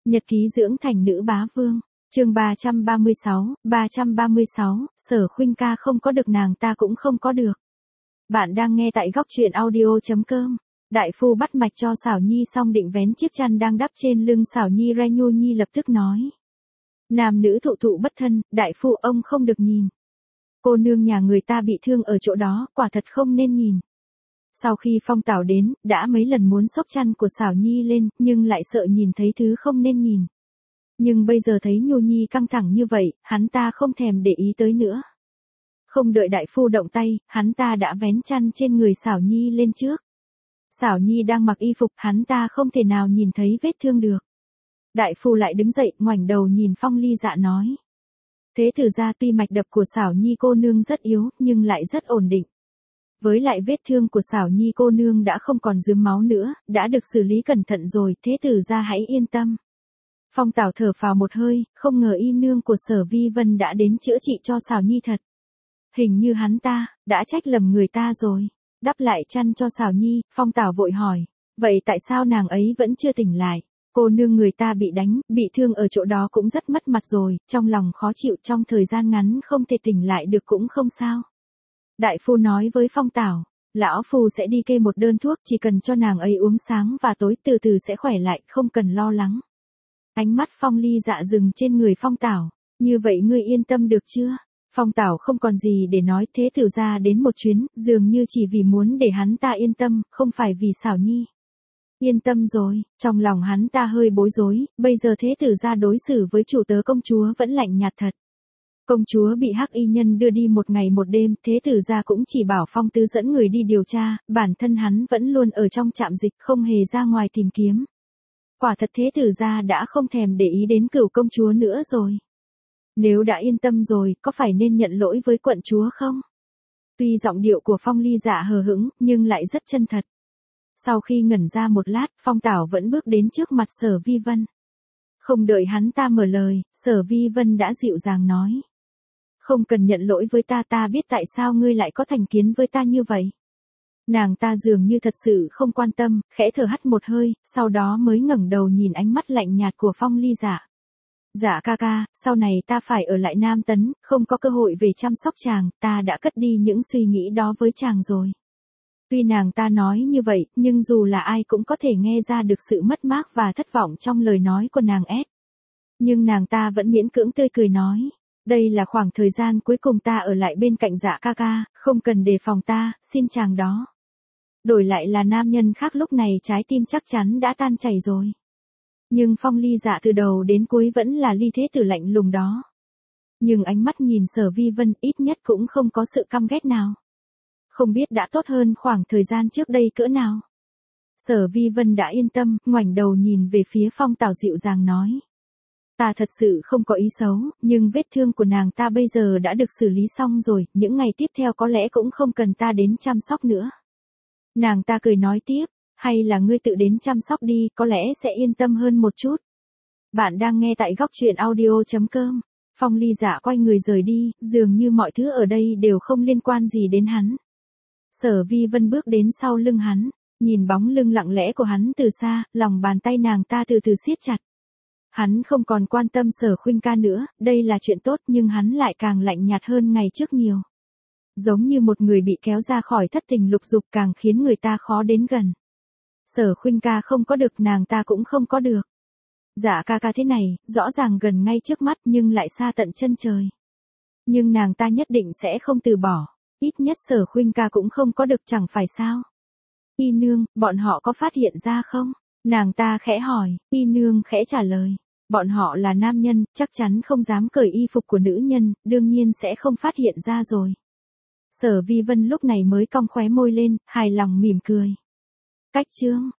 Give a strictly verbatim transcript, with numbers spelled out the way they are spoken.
Nhật ký dưỡng thành nữ bá vương, chương ba trăm ba mươi sáu, ba trăm ba mươi sáu, Sở Khuynh ca không có được nàng ta cũng không có được. Bạn đang nghe tại góc truyện audio chấm com. Đại phu bắt mạch cho Xảo Nhi xong định vén chiếc chăn đang đắp trên lưng Xảo Nhi ra. Nhu Nhi lập tức nói. Nam nữ thụ thụ bất thân, đại phu ông không được nhìn. Cô nương nhà người ta bị thương ở chỗ đó, quả thật không nên nhìn. Sau khi Phong Tảo đến, đã mấy lần muốn xốc chăn của Xảo Nhi lên, nhưng lại sợ nhìn thấy thứ không nên nhìn. Nhưng bây giờ thấy Nhu Nhi căng thẳng như vậy, hắn ta không thèm để ý tới nữa. Không đợi đại phu động tay, hắn ta đã vén chăn trên người Xảo Nhi lên trước. Xảo Nhi đang mặc y phục, hắn ta không thể nào nhìn thấy vết thương được. Đại phu lại đứng dậy, ngoảnh đầu nhìn Phong Ly Dạ nói. Thế thử ra tuy mạch đập của Xảo Nhi cô nương rất yếu, nhưng lại rất ổn định. Với lại vết thương của Xảo Nhi cô nương đã không còn rướm máu nữa, đã được xử lý cẩn thận rồi, thế tử ra hãy yên tâm. Phong Tảo thở phào một hơi, không ngờ y nương của Sở Vi Vân đã đến chữa trị cho Xảo Nhi thật. Hình như hắn ta, đã trách lầm người ta rồi. Đắp lại chăn cho Xảo Nhi, Phong Tảo vội hỏi, vậy tại sao nàng ấy vẫn chưa tỉnh lại? Cô nương người ta bị đánh, bị thương ở chỗ đó cũng rất mất mặt rồi, trong lòng khó chịu trong thời gian ngắn không thể tỉnh lại được cũng không sao. Đại phu nói với Phong Tảo, lão phu sẽ đi kê một đơn thuốc, chỉ cần cho nàng ấy uống sáng và tối từ từ sẽ khỏe lại, không cần lo lắng. Ánh mắt Phong Ly Dạ dừng trên người Phong Tảo, như vậy ngươi yên tâm được chưa? Phong Tảo không còn gì để nói, thế tử ra đến một chuyến, dường như chỉ vì muốn để hắn ta yên tâm, không phải vì Xảo Nhi. Yên tâm rồi, trong lòng hắn ta hơi bối rối, bây giờ thế tử ra đối xử với chủ tớ công chúa vẫn lạnh nhạt thật. Công chúa bị hắc y nhân đưa đi một ngày một đêm, thế tử ra cũng chỉ bảo Phong Tứ dẫn người đi điều tra, bản thân hắn vẫn luôn ở trong trạm dịch không hề ra ngoài tìm kiếm. Quả thật thế tử ra đã không thèm để ý đến Cửu công chúa nữa rồi. Nếu đã yên tâm rồi, có phải nên nhận lỗi với quận chúa không? Tuy giọng điệu của Phong Ly Dạ hờ hững, nhưng lại rất chân thật. Sau khi ngẩn ra một lát, Phong Tảo vẫn bước đến trước mặt Sở Vi Vân. Không đợi hắn ta mở lời, Sở Vi Vân đã dịu dàng nói. Không cần nhận lỗi với ta, ta biết tại sao ngươi lại có thành kiến với ta như vậy. Nàng ta dường như thật sự không quan tâm, khẽ thở hắt một hơi, sau đó mới ngẩng đầu nhìn ánh mắt lạnh nhạt của Phong Ly Dạ. Dạ ca ca, sau này ta phải ở lại Nam Tấn, không có cơ hội về chăm sóc chàng, ta đã cất đi những suy nghĩ đó với chàng rồi. Tuy nàng ta nói như vậy, nhưng dù là ai cũng có thể nghe ra được sự mất mát và thất vọng trong lời nói của nàng ép. Nhưng nàng ta vẫn miễn cưỡng tươi cười nói. Đây là khoảng thời gian cuối cùng ta ở lại bên cạnh Dạ ca ca, không cần đề phòng ta, xin chàng đó. Đổi lại là nam nhân khác lúc này trái tim chắc chắn đã tan chảy rồi. Nhưng Phong Ly Dạ từ đầu đến cuối vẫn là Ly Thế Tử lạnh lùng đó. Nhưng ánh mắt nhìn Sở Vi Vân ít nhất cũng không có sự căm ghét nào. Không biết đã tốt hơn khoảng thời gian trước đây cỡ nào. Sở Vi Vân đã yên tâm, ngoảnh đầu nhìn về phía Phong Tảo dịu dàng nói. Ta thật sự không có ý xấu, nhưng vết thương của nàng ta bây giờ đã được xử lý xong rồi, những ngày tiếp theo có lẽ cũng không cần ta đến chăm sóc nữa. Nàng ta cười nói tiếp, hay là ngươi tự đến chăm sóc đi, có lẽ sẽ yên tâm hơn một chút. Bạn đang nghe tại góc truyện audio chấm com. Phong Ly Dạ quay người rời đi, dường như mọi thứ ở đây đều không liên quan gì đến hắn. Sở Vi Vân bước đến sau lưng hắn, nhìn bóng lưng lặng lẽ của hắn từ xa, lòng bàn tay nàng ta từ từ siết chặt. Hắn không còn quan tâm Sở Khuynh ca nữa, đây là chuyện tốt nhưng hắn lại càng lạnh nhạt hơn ngày trước nhiều. Giống như một người bị kéo ra khỏi thất tình lục dục càng khiến người ta khó đến gần. Sở Khuynh ca không có được, nàng ta cũng không có được. Dạ ca ca thế này, rõ ràng gần ngay trước mắt nhưng lại xa tận chân trời. Nhưng nàng ta nhất định sẽ không từ bỏ, ít nhất Sở Khuynh ca cũng không có được chẳng phải sao. Y nương, bọn họ có phát hiện ra không? Nàng ta khẽ hỏi, Y nương khẽ trả lời. Bọn họ là nam nhân, chắc chắn không dám cởi y phục của nữ nhân, đương nhiên sẽ không phát hiện ra rồi. Sở Vi Vân lúc này mới cong khóe môi lên, hài lòng mỉm cười. Cách chương